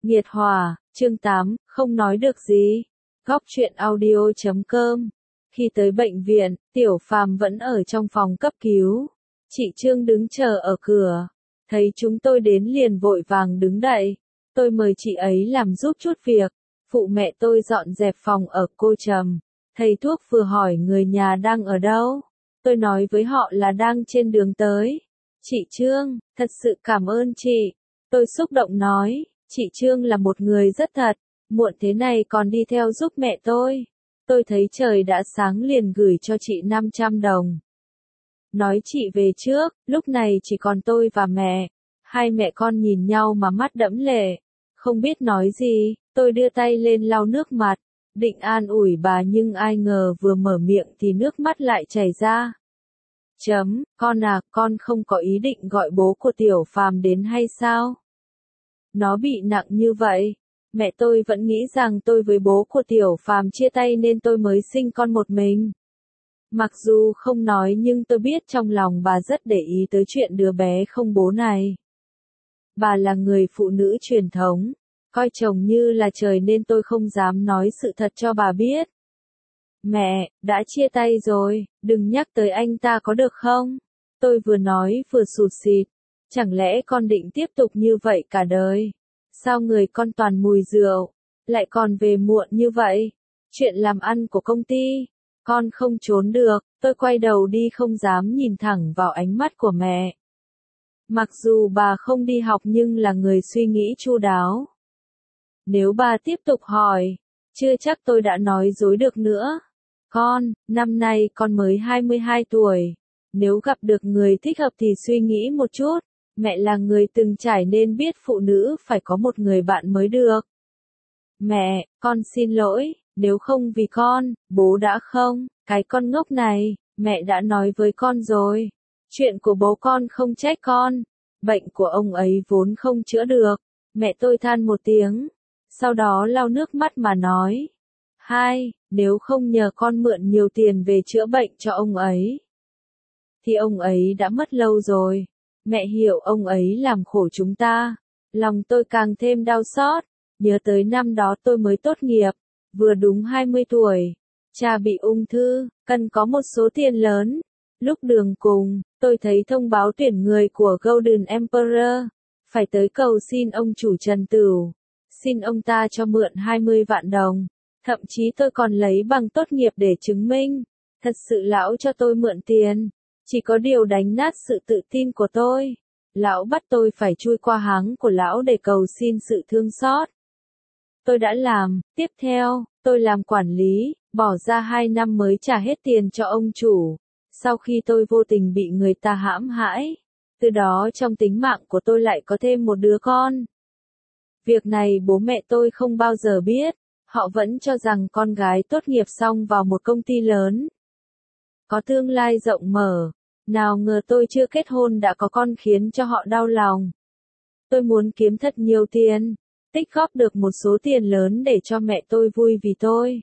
Nghiệt Hòa, chương 8, không nói được gì. Góc truyện audio.com. Khi tới bệnh viện, Tiểu Phàm vẫn ở trong phòng cấp cứu. Chị Trương đứng chờ ở cửa. Thấy chúng tôi đến liền vội vàng đứng dậy. Tôi mời chị ấy làm giúp chút việc. Phụ mẹ tôi dọn dẹp phòng ở cô Trầm. Thầy thuốc vừa hỏi người nhà đang ở đâu. Tôi nói với họ là đang trên đường tới. Chị Trương, thật sự cảm ơn chị. Tôi xúc động nói, chị Trương là một người rất thật, muộn thế này còn đi theo giúp mẹ tôi. Tôi thấy trời đã sáng liền gửi cho chị 500 đồng. Nói chị về trước, lúc này chỉ còn tôi và mẹ. Hai mẹ con nhìn nhau mà mắt đẫm lệ. Không biết nói gì, tôi đưa tay lên lau nước mặt. Định an ủi bà nhưng ai ngờ vừa mở miệng thì nước mắt lại chảy ra. Con à, con không có ý định gọi bố của Tiểu Phàm đến hay sao? Nó bị nặng như vậy. Mẹ tôi vẫn nghĩ rằng tôi với bố của Tiểu Phàm chia tay nên tôi mới sinh con một mình. Mặc dù không nói nhưng tôi biết trong lòng bà rất để ý tới chuyện đứa bé không bố này. Bà là người phụ nữ truyền thống, coi chồng như là trời nên tôi không dám nói sự thật cho bà biết. Mẹ, đã chia tay rồi, đừng nhắc tới anh ta có được không? Tôi vừa nói vừa sụt sịt. Chẳng lẽ con định tiếp tục như vậy cả đời? Sao người con toàn mùi rượu, lại còn về muộn như vậy? Chuyện làm ăn của công ty, con không trốn được. Tôi quay đầu đi không dám nhìn thẳng vào ánh mắt của mẹ. Mặc dù bà không đi học nhưng là người suy nghĩ chu đáo. Nếu bà tiếp tục hỏi, chưa chắc tôi đã nói dối được nữa. Con, năm nay con mới 22 tuổi. Nếu gặp được người thích hợp thì suy nghĩ một chút. Mẹ là người từng trải nên biết phụ nữ phải có một người bạn mới được. Mẹ, con xin lỗi, nếu không vì con, bố đã không. Cái con ngốc này, mẹ đã nói với con rồi. Chuyện của bố con không trách con. Bệnh của ông ấy vốn không chữa được. Mẹ tôi than một tiếng. Sau đó lau nước mắt mà nói. Nếu không nhờ con mượn nhiều tiền về chữa bệnh cho ông ấy, thì ông ấy đã mất lâu rồi. Mẹ hiểu ông ấy làm khổ chúng ta. Lòng tôi càng thêm đau xót. Nhớ tới năm đó tôi mới tốt nghiệp, vừa đúng 20 tuổi. Cha bị ung thư, cần có một số tiền lớn. Lúc đường cùng, tôi thấy thông báo tuyển người của Golden Emperor. Phải tới cầu xin ông chủ Trần Tửu. Xin ông ta cho mượn 20 vạn đồng. Thậm chí tôi còn lấy bằng tốt nghiệp để chứng minh. Thật sự lão cho tôi mượn tiền. Chỉ có điều đánh nát sự tự tin của tôi. Lão bắt tôi phải chui qua háng của lão để cầu xin sự thương xót. Tôi đã làm. Tiếp theo, tôi làm quản lý, bỏ ra 2 năm mới trả hết tiền cho ông chủ. Sau khi tôi vô tình bị người ta hãm hại, từ đó trong tính mạng của tôi lại có thêm một đứa con. Việc này bố mẹ tôi không bao giờ biết. Họ vẫn cho rằng con gái tốt nghiệp xong vào một công ty lớn, có tương lai rộng mở. Nào ngờ tôi chưa kết hôn đã có con khiến cho họ đau lòng. Tôi muốn kiếm thật nhiều tiền, tích góp được một số tiền lớn để cho mẹ tôi vui vì tôi.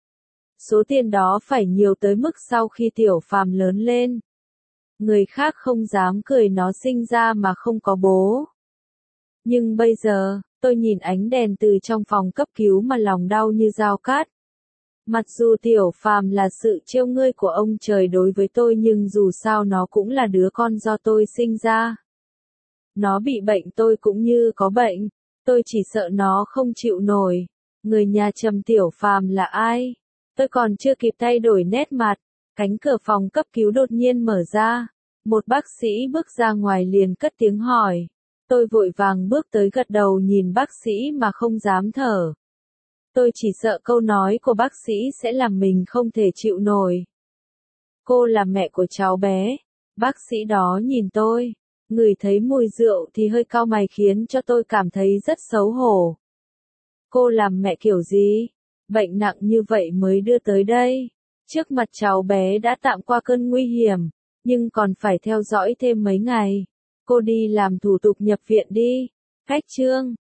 Số tiền đó phải nhiều tới mức sau khi Tiểu Phàm lớn lên, người khác không dám cười nó sinh ra mà không có bố. Nhưng bây giờ, tôi nhìn ánh đèn từ trong phòng cấp cứu mà lòng đau như dao cắt. Mặc dù Tiểu Phàm là sự trêu ngươi của ông trời đối với tôi nhưng dù sao nó cũng là đứa con do tôi sinh ra. Nó bị bệnh tôi cũng như có bệnh. Tôi chỉ sợ nó không chịu nổi. Người nhà Trầm Tiểu Phàm là ai? Tôi còn chưa kịp thay đổi nét mặt. Cánh cửa phòng cấp cứu đột nhiên mở ra. Một bác sĩ bước ra ngoài liền cất tiếng hỏi. Tôi vội vàng bước tới gật đầu nhìn bác sĩ mà không dám thở. Tôi chỉ sợ câu nói của bác sĩ sẽ làm mình không thể chịu nổi. Cô là mẹ của cháu bé. Bác sĩ đó nhìn tôi, ngửi thấy mùi rượu thì hơi cau mày khiến cho tôi cảm thấy rất xấu hổ. Cô làm mẹ kiểu gì? Bệnh nặng như vậy mới đưa tới đây. Trước mặt cháu bé đã tạm qua cơn nguy hiểm, nhưng còn phải theo dõi thêm mấy ngày. Cô đi làm thủ tục nhập viện đi. Cách Trương,